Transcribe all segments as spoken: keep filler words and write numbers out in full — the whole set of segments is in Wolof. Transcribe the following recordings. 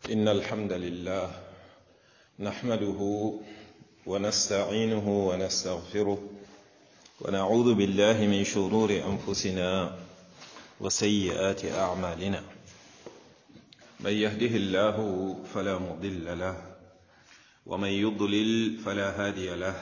إن الحمد لله نحمده ونستعينه ونستغفره ونعوذ بالله من شرور أنفسنا وسيئات أعمالنا من يهده الله فلا مضل له ومن يضلل فلا هادي له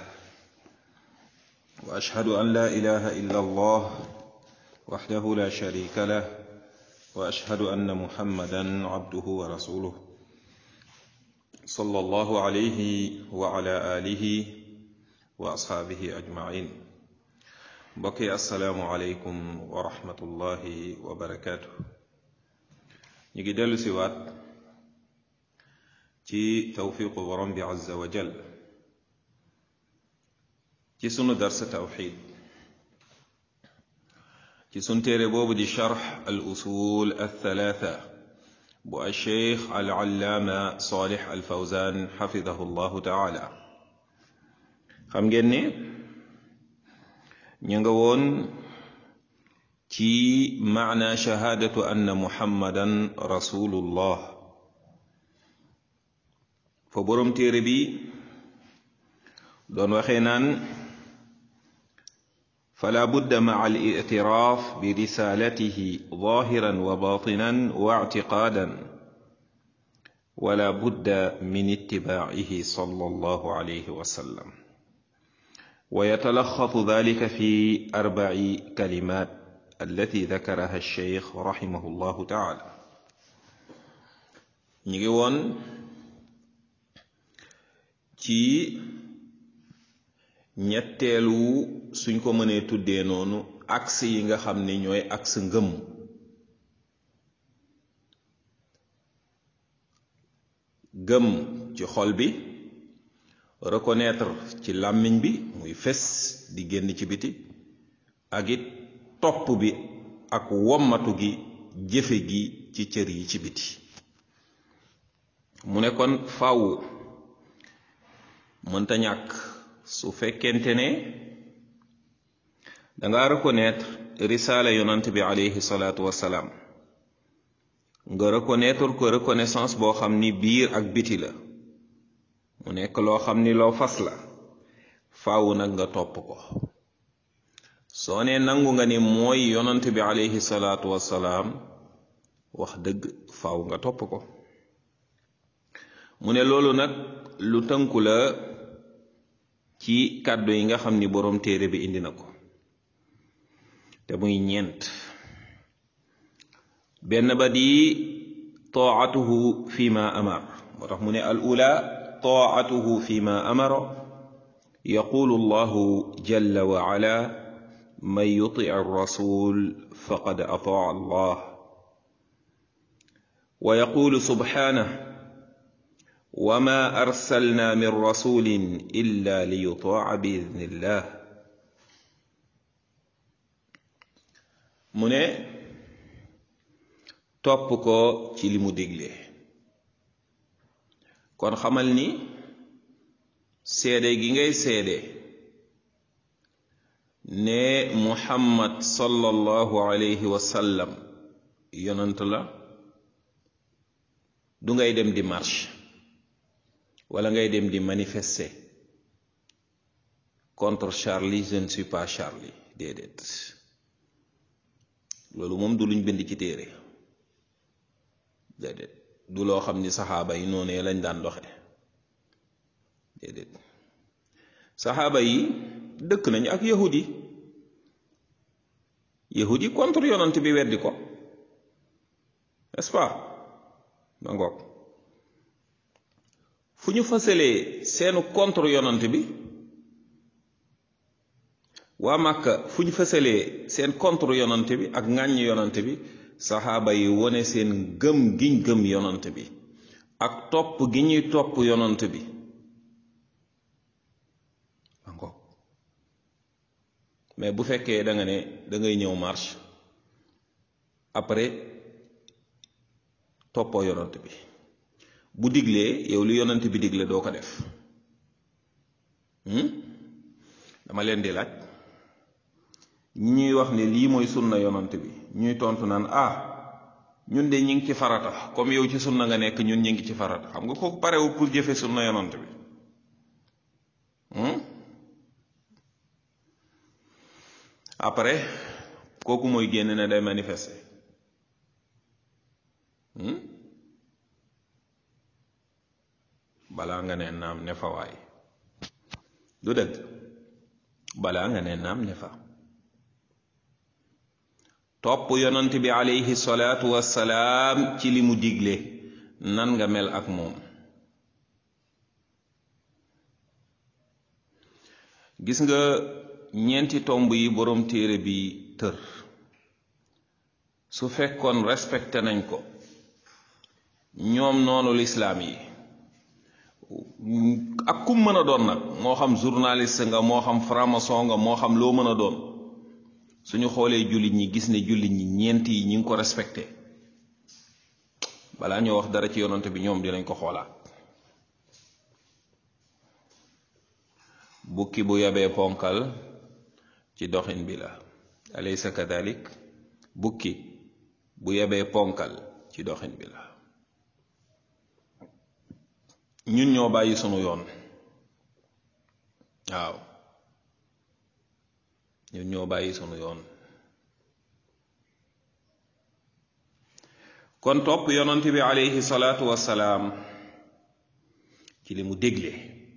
وأشهد أن لا إله إلا الله وحده لا شريك له وأشهد أن محمدا عبده ورسوله صلى الله عليه وعلى آله وأصحابه أجمعين بقي السلام عليكم ورحمة الله وبركاته نيجي دلو سوات ci tawfiqu borom bi azza wa jal ci sunu dars tawxid ci sun téere boobu di charx al usul althalatha bu alcheikh al allaama salih al fawzan xafidahu llahu taala xam ngeen ne ñu nga woon ci maana shahaadatu anna muhammadan rasulullah fa boroom téere bi doon waxee naan fala budda maa al i'tiraaf bi risalatihi zahiran wa batinan wa i'tiqadan wala budda min ittibaa'ihi sallallahu alayhi wa sallam wa yatalaxxatu dhalika fi arba'i kalimat allati dhakaraha ash-shaykh rahimahullahu ta'ala ñu ngi woon ci ñetteelu suñ ko mënee tuddee noonu axe yi nga xam ne ñooy axe ngëm gëm ci xol bi reconnaître ci làmmiñ bi muy fes di génn ci biti ak it topp bi ak wommatu gi jëfe gi ci cër yi ci biti mu ne kon faaw mënta ñàkk su fekkente ne danga reconnaître risaala yonant bi alayhi salaatu wassalaam nga reconnaître ko reconnaissance boo xam ni biir ak biti la mu nekk loo xam ni loo fas la faaw nag nga topp ko soo nee nangu nga ni mooy yonant bi alayhi salaatu wassalaam wax dëgg faaw nga topp ko mu ne loolu nag lu tënku la ci kàddu yi nga xam ni boroom téere bi indi na ko te muy ñeent benn ba di taatuhu fi ma amar moo tax mu ne al ula taatuhu fi ma amara yaqulu allahu jalla wa ala man yuti ar-rasul faqad ataa allah wa yaqulu subhanahu وما أرسلنا من رسول إلا ليطاع بإذن الله mu ne topp ko ci li mu digle kon xamal ni seede gi ngay seede ne Muhammad sallallahu alayhi wa sallam yonant la du ngay dem di marche wala ngay dem di manifester contre Charlie je ne suis pas Charlie déedéet loolu moom du luñ bind ci téere déedéet du loo xam ni saxaaba yi noonu lañ daan doxe déedéet saxaaba yi dëkk nañ ak yahudi yahudi contre yonant bi weddi ko n'est-ce pas ma ngoog fu ñu fasalee seenu contre yonant bi waa Màkka fu ñu fasalee seen contre yonant bi ak ŋàññ yonant bi saxaaba yi wone seen gëm giñ gëm yonant bi ak topp gi ñuy topp yonant bi ango mais bu fekkee da nga ne da ngay ñëw marche après toppoo yonant bi bu diglee yow li yonant bi digle doo ko def dama leen di laaj ñi ñuy wax ne lii mooy sunna yonant bi ñuy tontu naan ah ñun de ñi ngi ci farata comme yow ci sunna nga nekk ñun ñi ngi ci farata xam nga kooku parewu pour jëfe sunna yonant bi après kooku mooy génn ne day manifester balaa nga ne naam ne fa waay du dëgg balaa nga ne naam ne fa topp yonant bi alayhi salaatu wassalaam ci li mu digle nan nga mel ak moom gis nga ñeenti tomb yi boroom téere bi tër su fekkoon respecté nañ ko ñoom noonu lislaam yi ak kum mën a doon nag moo xam journaliste nga moo xam franc-maçon nga moo xam loo mën a doon suñu xoolee jullit ñi gis ne jullit ñi ñeent yi ñi ngi ko respecté balaa ñoo wax dara ci yonante bi ñoom dinañ ko xoolaat bukki bu yabee ponkal ci doxin bi la alaysa kadalik bukki bu yabee ponkal ci doxin bi la ñun ñoo bàyyi sunu yoon waaw ñun ñoo bàyyi sunu yoon kon topp yonent bi alayhi salaatu wassalaam ci li mu dégle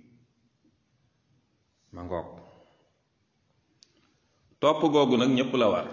ma ngoog topp googu nag ñépp la war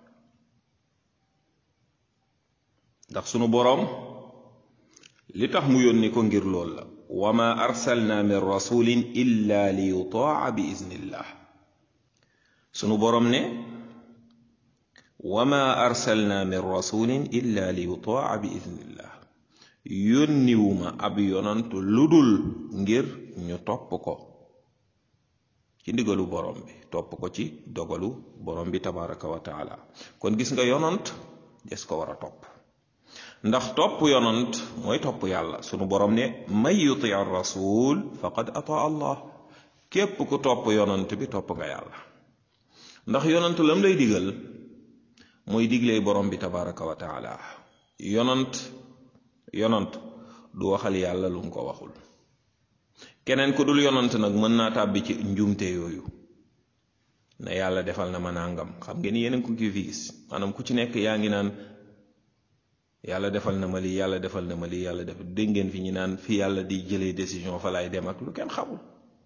ndax sunu boroom li tax mu yónni ko ngir lool la wa ma arsalna min rasulin illa li yutaa bi iznillah sunu boroom ne wa ma arsalna min rasulin illa li yutaa bi iznillah yónniwuma ab yonant ludul ngir ñu topp ko ci ndigalu borom bi topp ko ci dogalu borom bi tabaraka wa taala kon gis nga yonant des ko war a topp ndax topp yonant mooy topp yàlla sunu borom ne man yuti ar rasul faqad ataa allah képp ku topp yonant bi topp nga yàlla ndax yonant lam lay digal mooy diglee borom bi tabaraka wa taala yonant yonant du waxal yàlla lu mu ko waxul keneen ku dul yonant nag mën naa tàbbi ci njuumte yooyu na yàlla defal na ma nangam xam ngeen yéen a ko ki fi gis maanaam ku ci nekk yaa ngi naan yàlla defal na ma lii yàlla defal na ma lii yàlla def dégg ngeen fi ñu naan fi yàlla di jëlee décision fa laay dem ak lu kenn xamul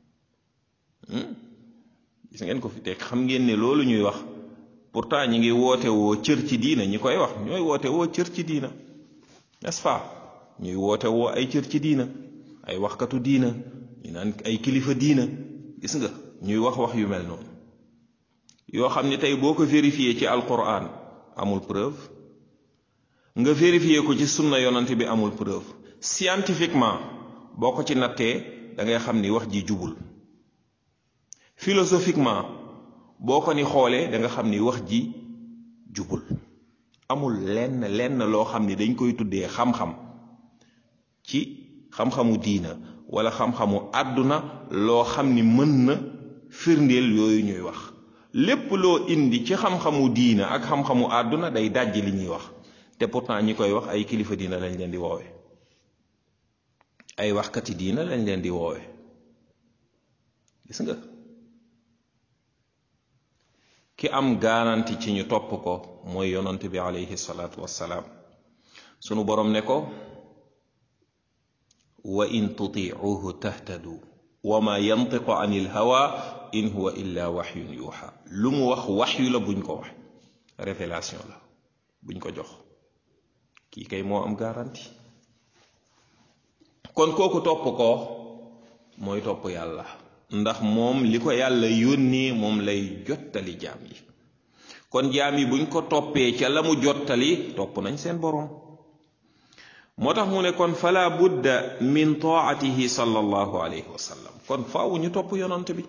gis ngeen ko fi teg xam ngeen ne loolu ñuy wax pourtant ñi ngi woote woo cër ci diina ñi koy wax ñooy woote woo cër ci diina n'est-ce pas ñuy woote woo ay cër ci diina ay waxkatu diina ñu naan ay kilifa diina gis nga ñuy wax wax yu mel noonu yoo xam ni tey boo ko vérifié ci alquran amul preuve nga vérifié ko ci sunna yonante bi amul preuve scientifiquement boo ko ci nattee da ngay xam ni wax ji jubul philosophiquement boo ko ni xoolee da nga xam ni wax ji jubul amul lenn lenn loo xam ni dañ koy tuddee xam-xam ci xam-xamu diina wala xam-xamu àdduna loo xam ni mën na firndeel yooyu ñuy wax lépp loo indi ci xam-xamu diina ak xam-xamu àdduna day dajji li ñuy wax te pourtant ñi koy wax ay kilifa diina lañ leen di woowe ay waxkati diina lañ leen di woowe gis nga ki am garanti ci ñu topp ko mooy yonant bi alayhi salaatu wassalaam sunu borom ne ko wa in tuti'uhu tahtadu wa ma yantiqu anil hawa in huwa illa waxyun yuuxa lu mu wax waxyu la buñ ko wax révélation la buñ ko jox kii kay moo am garanti kon kooku topp ko mooy topp yàlla ndax moom li ko yàlla yónnee moom lay jottali jaam yi kon jaam yi buñ ko toppee ca la mu jottali topp nañ seen boroom moo tax mu ne kon fala budda min taatihi sallallahu alayhi wa sallam kon faaw ñu topp yonant bi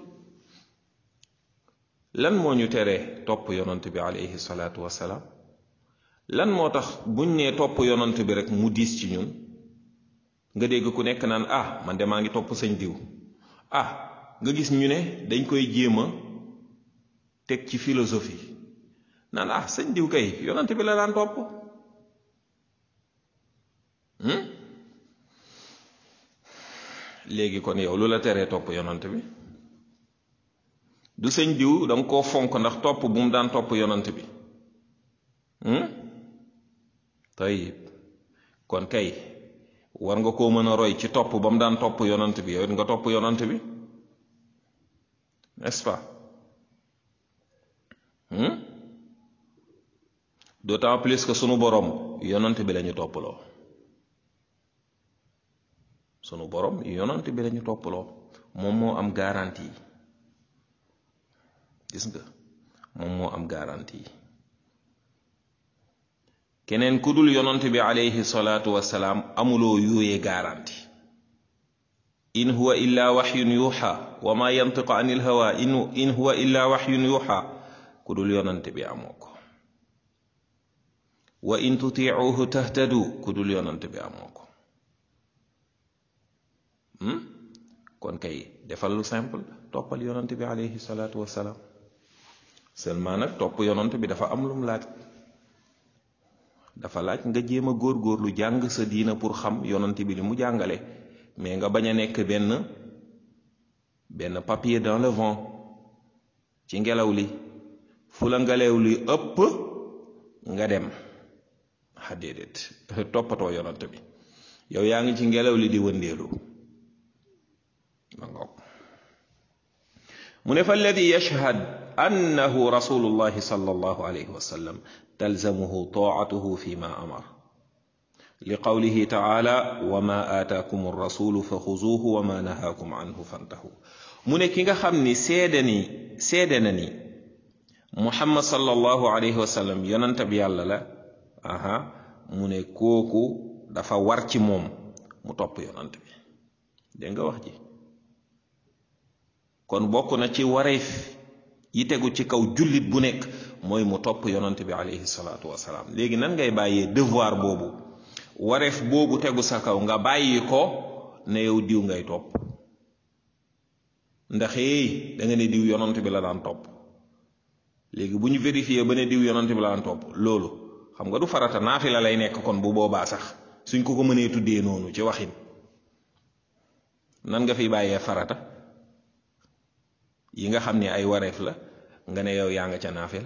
lan moo ñu teree topp yonant bi alayhi salaatu wasalaam lan moo tax buñ nee topp yonant bi rek mu diis ci ñun nga dégg ku nekk naan ah man de maa ngi topp sëñ diw ah nga gis ñu ne dañ koy jéem a teg ci philosophie naan ah sëñ diw kay yonant bi la daan topp léegi kon yow lu la teree topp yonant bi du sëñ diw danga koo fonk ndax topp bu mu daan topp yonant bi tayib kon kay war nga koo mën a roy ci topp ba mu daan topp yonant bi yow it nga topp yonant bi n'est-ce pas d'autant plus que sunu borom yonant bi lañu toppaloo sunu borom yonant bi lañu toppaloo moom moo am garantie gis nga moom moo am garantie keneen ku dul yonant bi alayhi salaatu wassalaam amuloo yooyee garantie in huwa illa waxyun yuuxa wa ma yantiqu anil hawa in huwa illa waxyun yuuxa ku dul yonant bi amoo ko wa in tutiicuhu tahtadu ku dul yonant bi amoo ko kon kay defal lu simple toppal yonant bi alayhi salaatu wassalaam seulement nag topp yonant bi dafa am lum laaj dafa laaj nga jéem a góorgóorlu jàng sa diina pour xam yonant bi li mu jàngale mais nga bañ a nekk benn benn papier dans le vent ci ngelaw li fu la ngelaw li ëpp nga dem ah déedéet toppatoo yonant bi yow yaa ngi ci ngelaw li di wëndeelu ma ngoog mu ne fa alladi yashhad annahu rasulullahi sallallahu alayhi wa sallam talzamuhu taatuhu fi ma amar li qawlihi taala wa ma aataakum arrasulu fa xuzuuhu wa ma nahaakum anhu fantahu mu ne ki nga xam ni seede ni seede na ni muhammad sallallahu alayhi wa sallam yonantab yàlla la aha mu ne kooku dafa war ci moom mu topp yonant bi dégg nga wax ji kon bokk na ci wareef yi tegu ci kaw jullit bu nekk mooy mu topp yonant bi alayhi salaatu wasalaam léegi nan ngay bàyyee devoir boobu wareef boobu tegu sa kaw nga bàyyi ko ne yow diw ngay topp ndax hey da nga ne diw yonant bi la daan topp léegi bu ñu vérifier ba ne diw yonant bi la daan topp loolu xam nga du farata naafila lay nekk kon bu boobaa sax suñ ko ko mënee tuddee noonu ci waxin nan nga fi bàyyee farata yi nga xam ne ay wareef la nga ne yow yaa nga ca naafila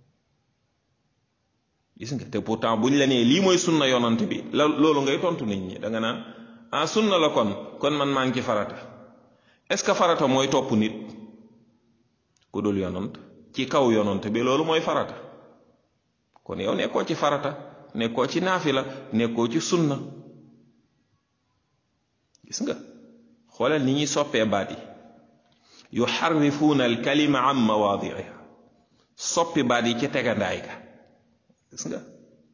gis nga te pourtant buñ la nee lii mooy sunna yonant bi la loolu ngay tontu nit ñi da nga naan ah sunna la kon kon man maa ngi ci farata est-ce que farata mooy topp nit ku dul yonant ci kaw yonant bi loolu mooy farata kon yow nekkoo ci farata nekkoo ci naafila nekkoo ci sunna gis nga xoolal ni ñuy soppee baat yi yuxarrifuuna alkalima an mawaadiiha soppi baat yi ci tegandaay ga gis nga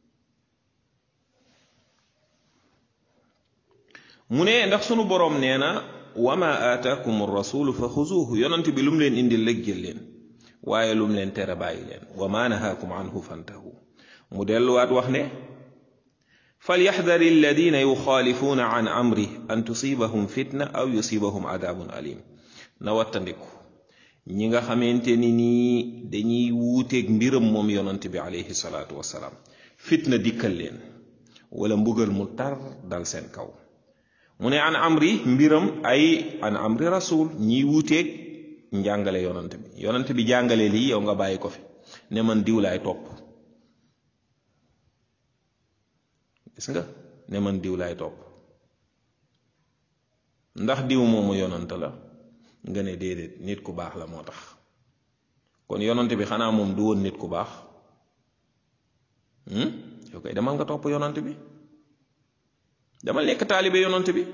mu ne ndax sunu boroom nee na wa ma aataakum rasulu fa xuzuuhu yonant bi lu mu leen indil rek jël leen waaye lu mu leen tere bàyyi leen wa ma nahaakum anhu fantahu mu delluwaat wax ne falyaxdar alladina yuxaalifuuna an amri an tusibahum fitna aw yusibahum adaabun alim na wattandiku ñi nga xamante ni nii dañuy wuuteeg mbiram moom yonant bi alayhi salaatu wasalaam fitna dikkal leen wala mbugal mu tar dal seen kaw mu ne an amri mbiram ay an amri rasul ñiy wuuteeg njàngale yonant bi yonant bi jàngale lii yow nga bàyyi ko fi ne man diw laay topp gis nga ne man diw laay topp ndax diw moomu yonant la nga ne déedéet nit ku baax la moo tax kon yonant bi xanaa moom du woon nit ku baax yow koy demal nga topp yonant bi dama nekk taalibe yonant bi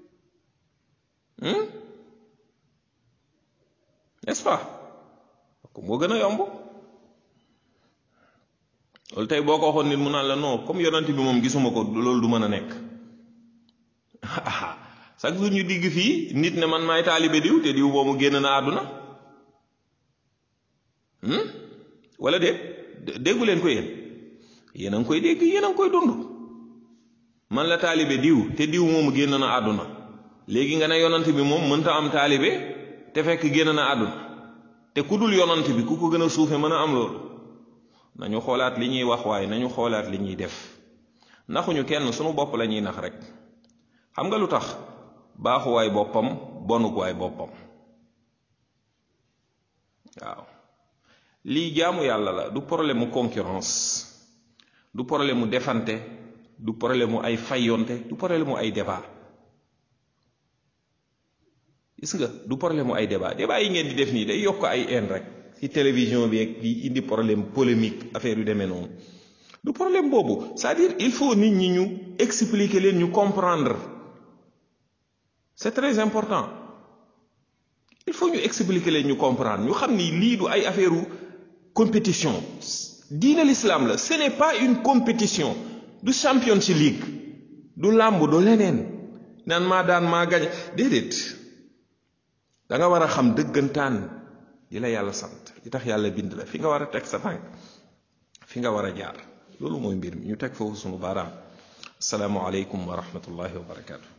n'est-ce pas ko moo gën a yomb loolu tey boo ko waxoon nit mu naan la non comme yonant bi moom gisuma ko loolu du mën a nekk chaque jour ñu digg fii nit ne man maay taalibe diw te diw boobu génn na àdduna wala déet déggu leen ko yéen yéen a ngi koy dégg yéen a ngi koy dund man la taalibe diw te diw moomu génn na àdduna léegi nga ne yonant bi moom mënta am taalibe te fekk génn na àdduna te ku dul yonant bi ku ko gën a suufe mën a am loolu nañu xoolaat li ñuy wax waaye nañu xoolaat li ñuy def naxuñu kenn sunu bopp la ñuy nax rek xam nga lu tax baaxuwaay boppam bonuwaay boppam waaw lii jaamu yàlla la du problème mu concurrence du problème mu defante du problème mu ay fayonte du problème mu ay débat gis nga du problème mu ay débat débat yi ngeen di def nii day yokk ay haine rek ci télévision bi ak di indi problème polémique affaire yu demee noonu du problème boobu c'est-à-dire il faut nit ñi ñu expliquer leen ñu comprendre c'est très important il faut ñu expliquer leen ñu comprendre ñu xam ni lii du ay affaire compétition diine l'islam la ce n'est pas une compétition du Champions League du làmb du leneen naan maa daan maa gañ déedéet da nga war a xam dëggantaan di la yàlla sant li tax yàlla bind la fi nga war a teg sa tànk fi nga war a jaar loolu mooy mbir mi ñu teg foofu sunu baaraam asalaamu aleykum wa rahmatullahi wa barakaatu.